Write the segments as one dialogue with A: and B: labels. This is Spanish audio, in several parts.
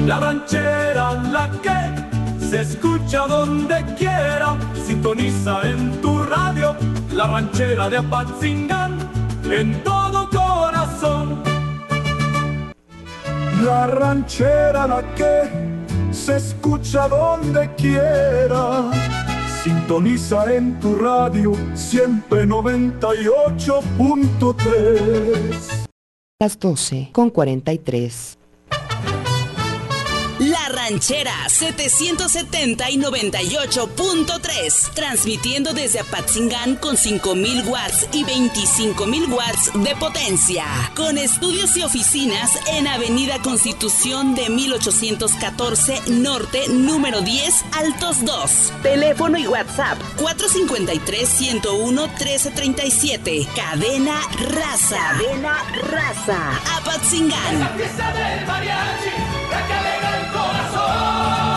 A: La ranchera, la que se escucha donde quiera, sintoniza en tu radio, la ranchera de Apatzingán, en todo corazón.
B: La ranchera, la que se escucha donde quiera, sintoniza en tu radio, siempre 98.3.
C: Las 12:43.
D: La Ranchera 770 y 98.3, transmitiendo desde Apatzingán con 5,000 watts y 25,000 watts de potencia, con estudios y oficinas en Avenida Constitución de 1814 Norte, número 10, Altos 2. Teléfono y WhatsApp 453-101-1337. Cadena Raza. Cadena Raza. Apatzingán.
A: La fiesta del mariachi, la que alegra el corazón.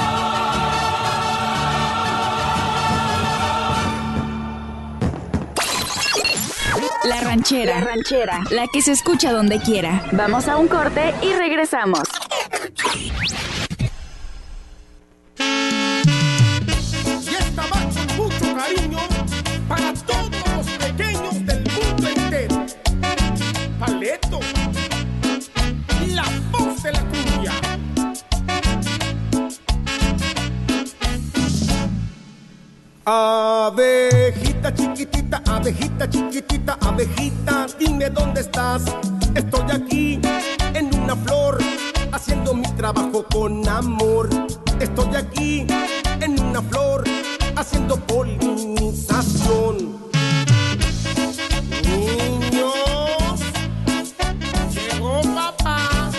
E: La Ranchera. La Ranchera. La que se escucha donde quiera. Vamos a un corte y regresamos.
F: Y esta va con mucho cariño para todos los pequeños del mundo entero. Paleto, la voz de la cumbia. Abejita chiquitita, abejita chiquitita, abejita, dime dónde estás. Estoy aquí en una flor, haciendo mi trabajo con amor. Estoy aquí en una flor, haciendo polinización. Niños, llegó papá.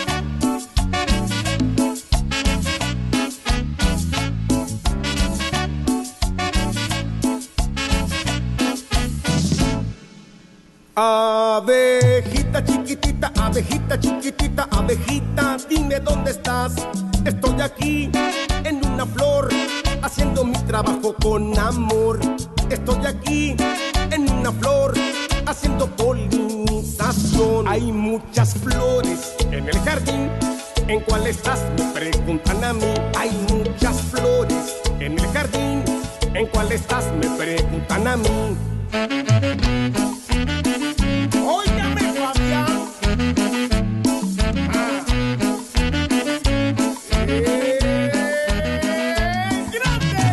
F: Abejita chiquitita, abejita chiquitita, abejita, dime dónde estás. Estoy aquí en una flor, haciendo mi trabajo con amor. Estoy aquí en una flor, haciendo polinización. Hay muchas flores en el jardín, ¿en cuál estás? Me preguntan a mí. Hay muchas flores en el jardín, ¿en cuál estás? Me preguntan a mí. Óigame, Fabián. ¡Grande!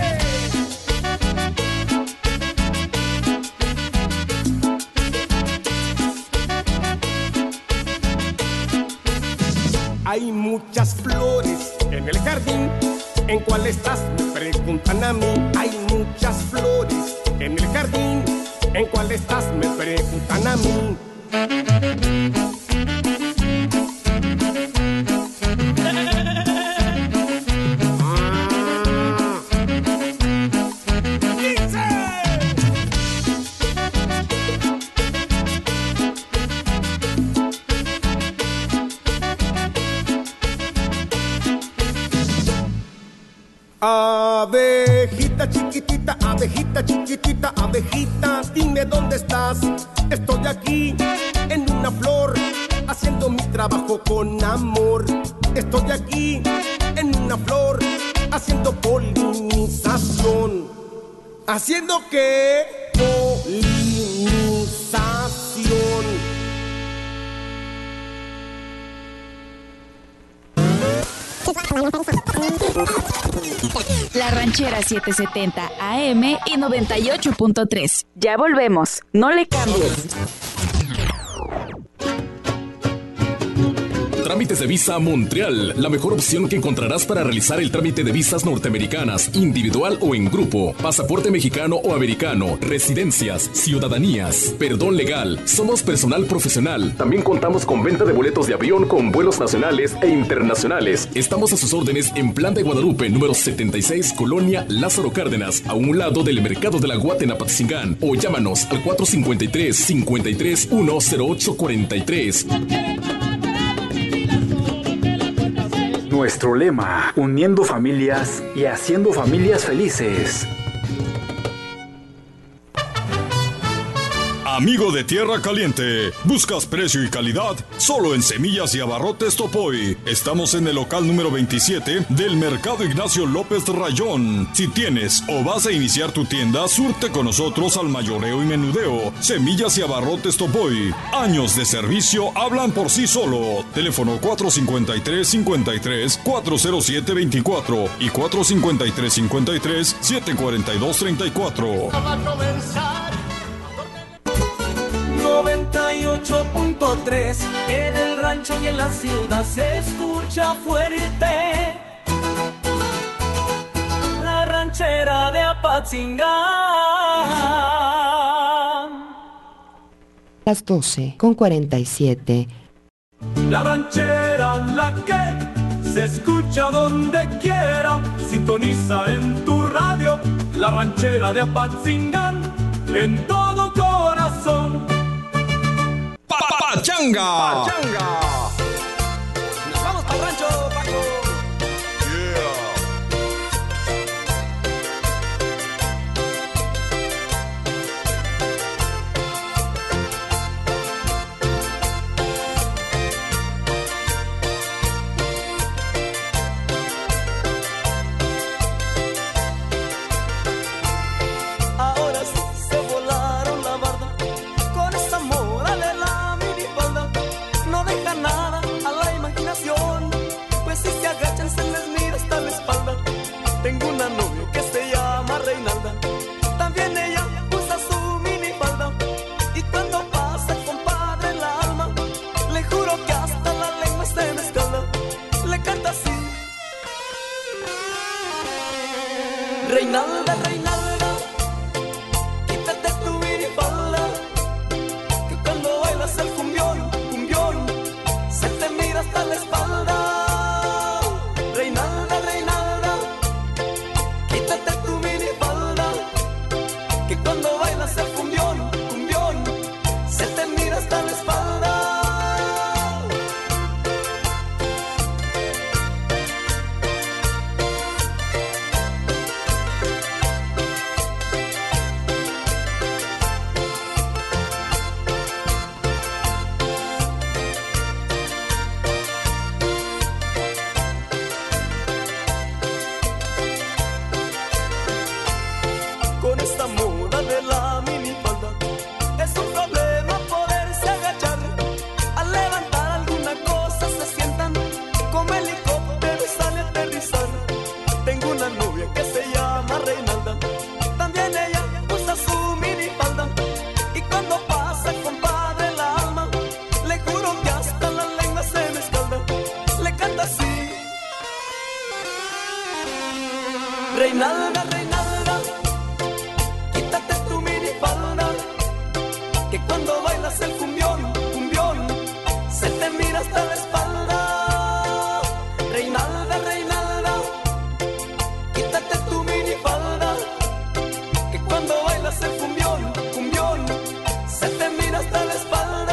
F: Hay muchas flores en el jardín, ¿en cuál estás? Me preguntan a mí. Hay muchas flores en el jardín, ¿en cuál estás? Me preguntan a mí. Abejita chiquitita, abejita chiquitita, abejita, dime dónde estás. Estoy aquí en una flor, haciendo mi trabajo con amor. Estoy aquí en una flor, haciendo polinización. ¿Haciendo qué? Polinización.
E: La Ranchera 770 AM y 98.3. Ya volvemos. No le cambies.
G: Trámites de visa a Montreal, la mejor opción que encontrarás para realizar el trámite de visas norteamericanas, individual o en grupo, pasaporte mexicano o americano, residencias, ciudadanías, perdón legal. Somos personal profesional. También contamos con venta de boletos de avión con vuelos nacionales e internacionales. Estamos a sus órdenes en Plan de Guadalupe, número 76, Colonia Lázaro Cárdenas, a un lado del Mercado de la Guate en Apatzingán, o llámanos al 453-53-10843.
H: Nuestro lema, uniendo familias y haciendo familias felices.
I: Amigo de Tierra Caliente, ¿buscas precio y calidad? Solo en Semillas y Abarrotes Topoy. Estamos en el local número 27 del Mercado Ignacio López Rayón. Si tienes o vas a iniciar tu tienda, surte con nosotros al mayoreo y menudeo. Semillas y Abarrotes Topoy. Años de servicio hablan por sí solo. Teléfono 453-53-407-24 y 453-53-742-34.
A: 98.3 en el rancho y en la ciudad se escucha fuerte. La ranchera de Apatzingán.
C: Las 12:47.
A: La ranchera, la que se escucha donde quiera. Sintoniza en tu radio. La ranchera de Apatzingán, en todo corazón.
I: ¡Pachanga!
A: Nos vamos para el rancho, Paco.
J: Ahora sí se volaron la barda con esa moda de la minifalda. No deja nada a la imaginación, pues si se agachan se les mira hasta la espalda. Tengo una novia que se llama Reinalda, también ella usa su minifalda. Y cuando pasa compadre el alma, le juro que hasta la lengua se me escalda. Le canta así: Reinalda, Reinalda, quítate tu minifalda, que cuando bailas el cumbión, cumbión, se te mira hasta la espalda. Reinalda, Reinalda, quítate tu minifalda, que cuando bailas el cumbión, cumbión, se te mira hasta la espalda. Con esta moda de la minifalda es un problema poderse agachar. Al levantar alguna cosa se sientan como helicóptero y sale a aterrizar. Tengo una novia que se llama Reinalda, también ella usa su minifalda. Y cuando pasa compadre el alma, le juro que hasta la lengua se me escalda. Le canta así: Reinalda, Reinalda, quítate tu minifalda, que cuando bailas el cumbión, cumbión, se te mira hasta la espalda. Reinalda, Reinalda, quítate tu minifalda, que cuando bailas el cumbión, cumbión, se te mira hasta la espalda.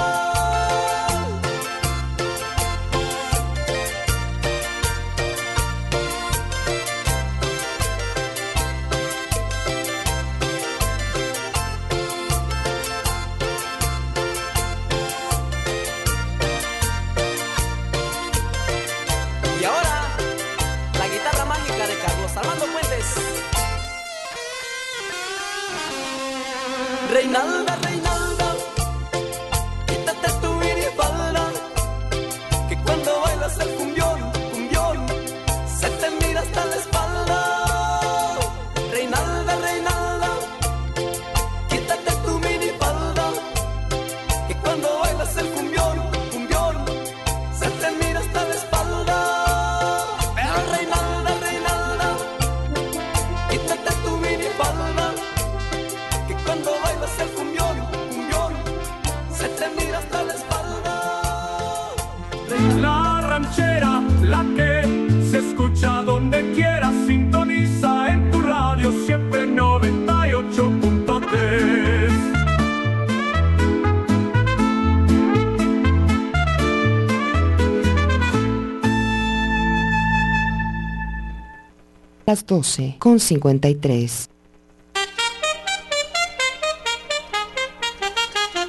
J: Y ahora, la guitarra mágica de Carlos Armando Fuentes. Reinalda, Reinalda, quítate tu minifalda, que cuando bailas el cumbión, cumbión, se te mira hasta la espalda. Reinalda, Reinalda, quítate tu minifalda, que cuando bailas el cumbión, cumbión, se te mira hasta la espalda. Pero Reinalda, Reinalda, quítate tu minifalda, que cuando bailas el cumbión, cumbión, se te mira hasta la espalda.
A: La ranchera, la que se escucha donde quiera. Sintoniza en tu radio siempre 98.3.
C: Las 12:53.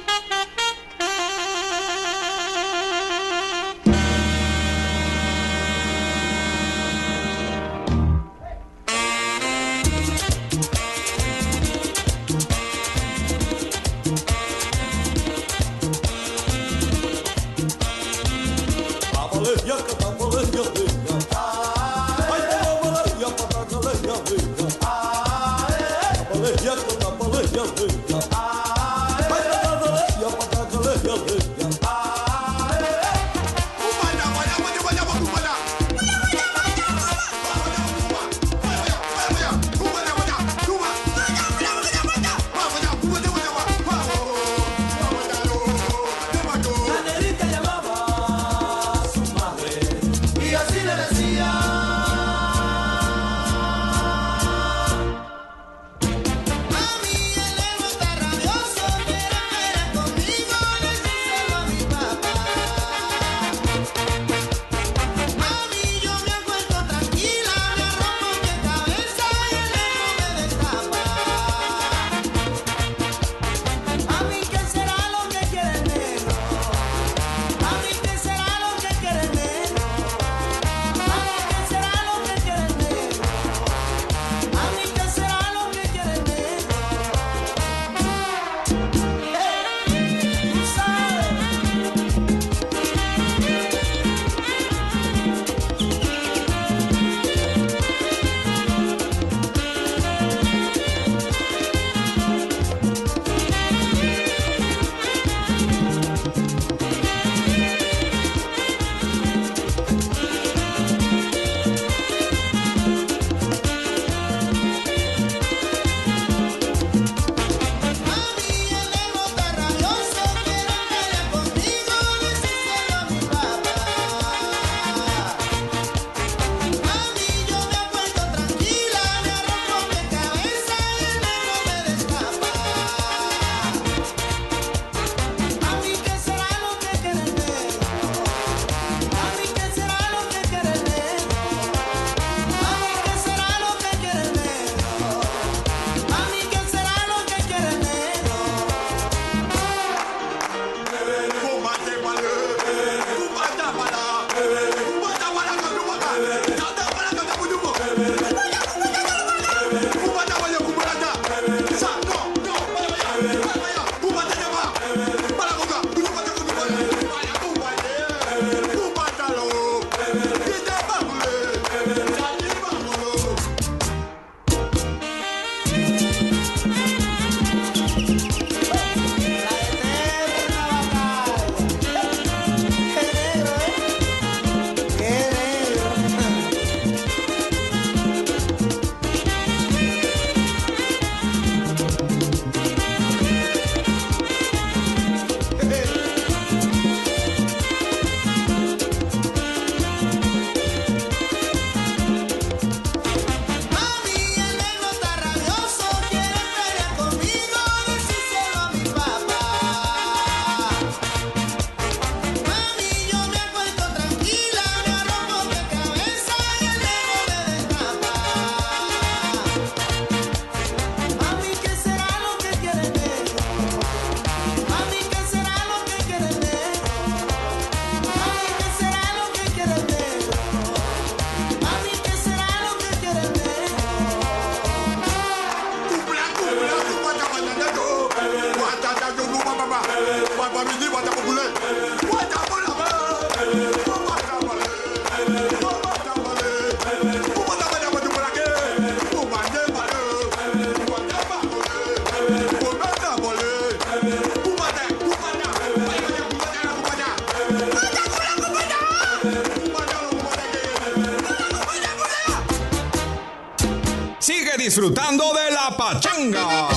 K: Sigue disfrutando de la pachanga.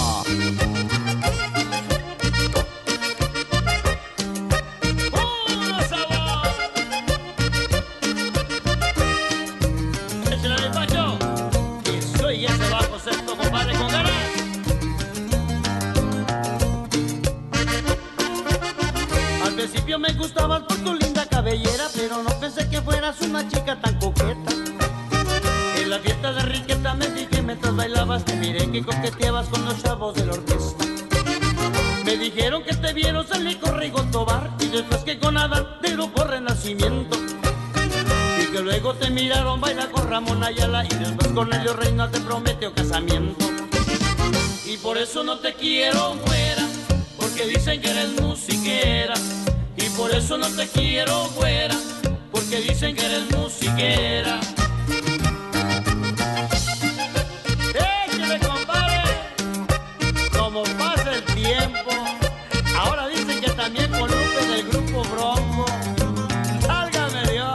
L: Me gustabas por tu linda cabellera, pero no pensé que fueras una chica tan coqueta. En la fiesta de Enriqueta me fijé mientras bailabas, te miré que coqueteabas con los chavos de la orquesta. Me dijeron que te vieron salir con Rigo Tobar y después que con Adán del grupo Renacimiento, y que luego te miraron bailar con Ramón Ayala y después con Elio Reina te prometió casamiento. Y por eso no te quiero fuera, porque dicen que eres musiquera. Y por eso no te quiero fuera, porque dicen que eres musiquera. Échale, compadre, como pasa el tiempo. Ahora dicen que también con Lupe del grupo Bronco. ¡Válgame Dios!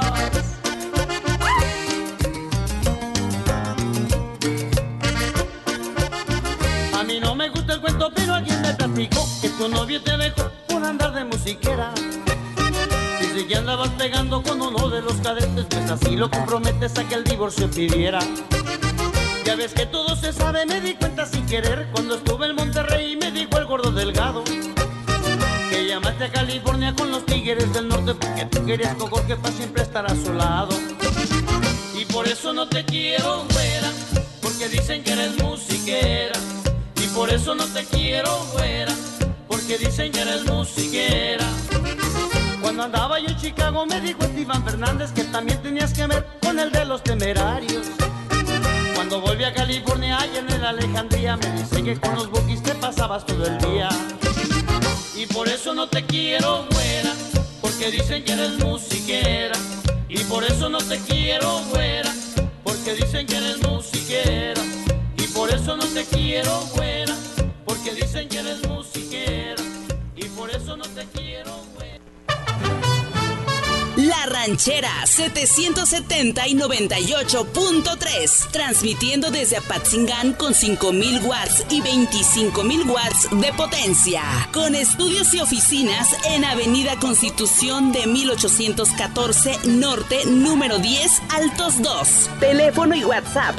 L: A mí no me gusta el cuento, pero alguien me platicó que tu novio te dejó por andar de musiquera. Dice que andabas pegando con uno de los cadetes, pues así lo comprometes a que el divorcio pidiera. Ya ves que todo se sabe, me di cuenta sin querer cuando estuve en Monterrey y me dijo el gordo delgado que llamaste a California con los Tigres del Norte porque tú querías con Jorge para siempre estar a su lado. Y por eso no te quiero fuera, porque dicen que eres musiquera. Y por eso no te quiero fuera, porque dicen que eres musiquera. Cuando andaba yo en Chicago me dijo Esteban Fernández que también tenías que ver con el de los Temerarios. Cuando volví a California allá en el Alejandría me dice que con los Bookies te pasabas todo el día. Y por eso no te quiero fuera, porque dicen que eres musiquera. Y por eso no te quiero fuera, porque dicen que eres musiquera. Y por eso no te quiero fuera, porque dicen que eres musiquera. Y por eso no te quiero fuera.
D: La Ranchera 770 y 98.3, transmitiendo desde Apatzingán con 5,000 watts y 25,000 watts de potencia, con estudios y oficinas en Avenida Constitución de 1814 Norte, número 10, Altos 2. Teléfono y WhatsApp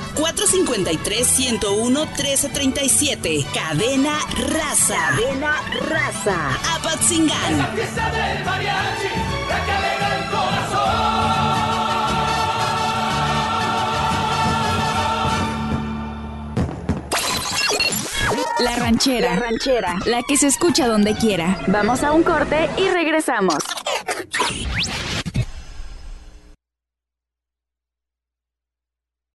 D: 453-101-1337. Cadena Raza. Cadena Raza. Apatzingán.
A: Esa fiesta del mariachi, la que alegra el corazón.
E: La Ranchera. La Ranchera. La que se escucha donde quiera. Vamos a un corte y regresamos.